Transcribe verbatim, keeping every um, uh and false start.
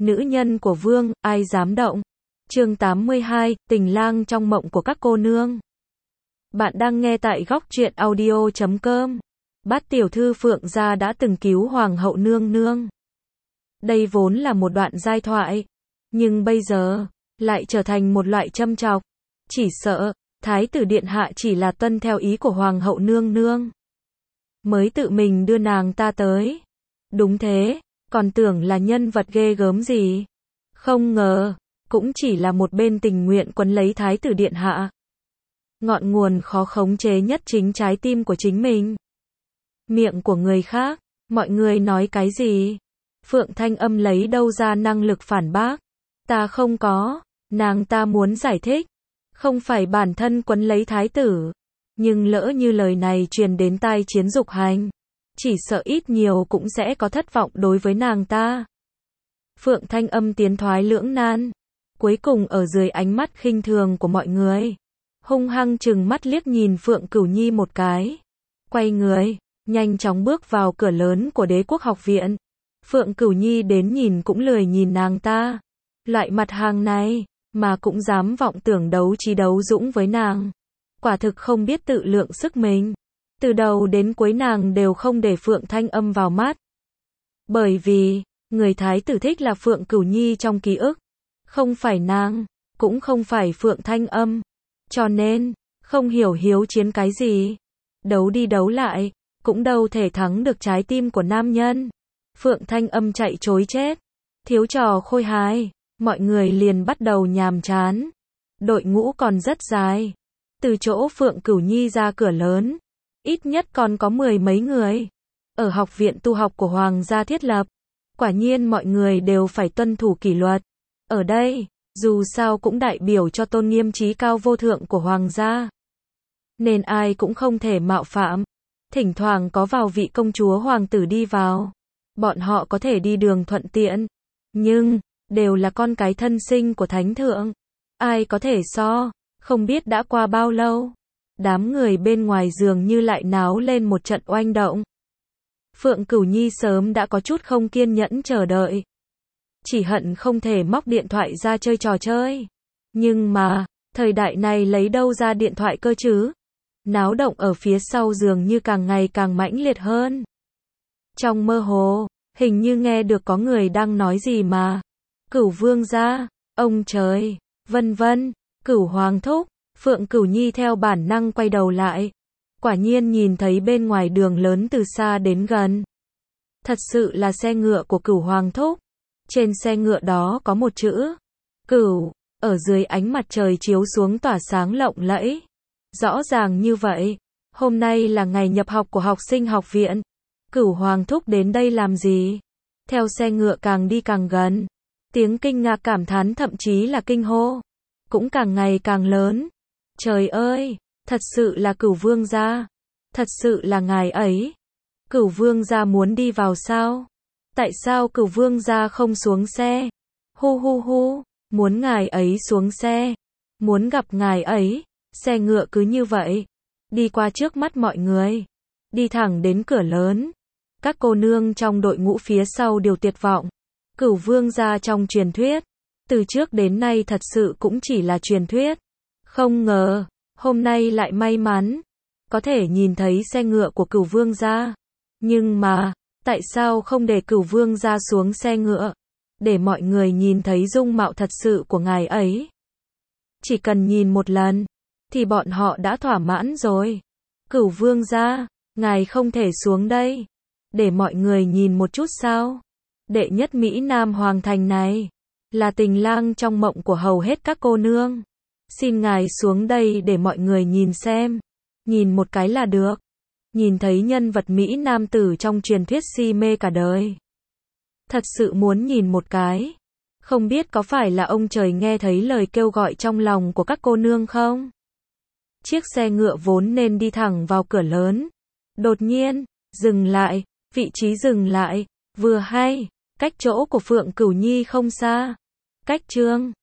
nữ nhân của vương, ai dám động. Chương tám mươi hai, tình lang trong mộng của các cô nương. Bạn đang nghe tại góc truyện audio chấm com. Bát tiểu thư Phượng gia đã từng cứu hoàng hậu nương nương. Đây vốn là một đoạn giai thoại, nhưng bây giờ lại trở thành một loại châm chọc. Chỉ sợ thái tử điện hạ chỉ là tuân theo ý của hoàng hậu nương nương, mới tự mình đưa nàng ta tới. Đúng thế, còn tưởng là nhân vật ghê gớm gì. Không ngờ, cũng chỉ là một bên tình nguyện quấn lấy thái tử điện hạ. Ngọn nguồn khó khống chế nhất chính trái tim của chính mình. Miệng của người khác, mọi người nói cái gì? Phượng Thanh Âm lấy đâu ra năng lực phản bác? Ta không có, nàng ta muốn giải thích. Không phải bản thân quấn lấy thái tử. Nhưng lỡ như lời này truyền đến tai Chiến Dục Hành, chỉ sợ ít nhiều cũng sẽ có thất vọng đối với nàng ta. Phượng Thanh Âm tiến thoái lưỡng nan. Cuối cùng ở dưới ánh mắt khinh thường của mọi người, hung hăng trừng mắt liếc nhìn Phượng Cửu Nhi một cái. Quay người, nhanh chóng bước vào cửa lớn của Đế Quốc Học Viện. Phượng Cửu Nhi đến nhìn cũng lười nhìn nàng ta. Loại mặt hàng này, mà cũng dám vọng tưởng đấu trí đấu dũng với nàng. Quả thực không biết tự lượng sức mình. Từ đầu đến cuối nàng đều không để Phượng Thanh Âm vào mắt. Bởi vì, người thái tử thích là Phượng Cửu Nhi trong ký ức. Không phải nàng, cũng không phải Phượng Thanh Âm. Cho nên, không hiểu hiếu chiến cái gì. Đấu đi đấu lại, cũng đâu thể thắng được trái tim của nam nhân. Phượng Thanh Âm chạy trối chết. Thiếu trò khôi hài, mọi người liền bắt đầu nhàm chán. Đội ngũ còn rất dài. Từ chỗ Phượng Cửu Nhi ra cửa lớn, ít nhất còn có mười mấy người. Ở học viện tu học của Hoàng gia thiết lập, quả nhiên mọi người đều phải tuân thủ kỷ luật. Ở đây, dù sao cũng đại biểu cho tôn nghiêm trí cao vô thượng của Hoàng gia. Nên ai cũng không thể mạo phạm. Thỉnh thoảng có vào vị công chúa hoàng tử đi vào. Bọn họ có thể đi đường thuận tiện. Nhưng, đều là con cái thân sinh của thánh thượng. Ai có thể so, không biết đã qua bao lâu. Đám người bên ngoài dường như lại náo lên một trận oanh động. Phượng Cửu Nhi sớm đã có chút không kiên nhẫn chờ đợi. Chỉ hận không thể móc điện thoại ra chơi trò chơi. Nhưng mà, thời đại này lấy đâu ra điện thoại cơ chứ? Náo động ở phía sau dường như càng ngày càng mãnh liệt hơn. Trong mơ hồ, hình như nghe được có người đang nói gì mà. Cửu vương gia, ông trời, vân vân, Cửu hoàng thúc. Phượng Cửu Nhi theo bản năng quay đầu lại. Quả nhiên nhìn thấy bên ngoài đường lớn từ xa đến gần. Thật sự là xe ngựa của Cửu hoàng thúc. Trên xe ngựa đó có một chữ Cửu, ở dưới ánh mặt trời chiếu xuống tỏa sáng lộng lẫy. Rõ ràng như vậy, hôm nay là ngày nhập học của học sinh học viện. Cửu hoàng thúc đến đây làm gì? Theo xe ngựa càng đi càng gần, tiếng kinh ngạc cảm thán thậm chí là kinh hô cũng càng ngày càng lớn. Trời ơi, thật sự là Cửu vương gia. Thật sự là ngài ấy. Cửu vương gia muốn đi vào sao? Tại sao Cửu vương gia không xuống xe? Hu hu hu, muốn ngài ấy xuống xe. Muốn gặp ngài ấy. Xe ngựa cứ như vậy, đi qua trước mắt mọi người. Đi thẳng đến cửa lớn. Các cô nương trong đội ngũ phía sau đều tuyệt vọng. Cửu vương gia trong truyền thuyết. Từ trước đến nay thật sự cũng chỉ là truyền thuyết. Không ngờ, hôm nay lại may mắn. Có thể nhìn thấy xe ngựa của Cửu vương gia. Nhưng mà, tại sao không để Cửu vương gia xuống xe ngựa? Để mọi người nhìn thấy dung mạo thật sự của ngài ấy. Chỉ cần nhìn một lần, thì bọn họ đã thỏa mãn rồi. Cửu vương gia, ngài không thể xuống đây. Để mọi người nhìn một chút sao? Đệ nhất Mỹ Nam Hoàng thành này, là tình lang trong mộng của hầu hết các cô nương. Xin ngài xuống đây để mọi người nhìn xem. Nhìn một cái là được. Nhìn thấy nhân vật Mỹ Nam tử trong truyền thuyết si mê cả đời. Thật sự muốn nhìn một cái. Không biết có phải là ông trời nghe thấy lời kêu gọi trong lòng của các cô nương không? Chiếc xe ngựa vốn nên đi thẳng vào cửa lớn. Đột nhiên, dừng lại, vị trí dừng lại, vừa hay, cách chỗ của Phượng Cửu Nhi không xa. Cách chương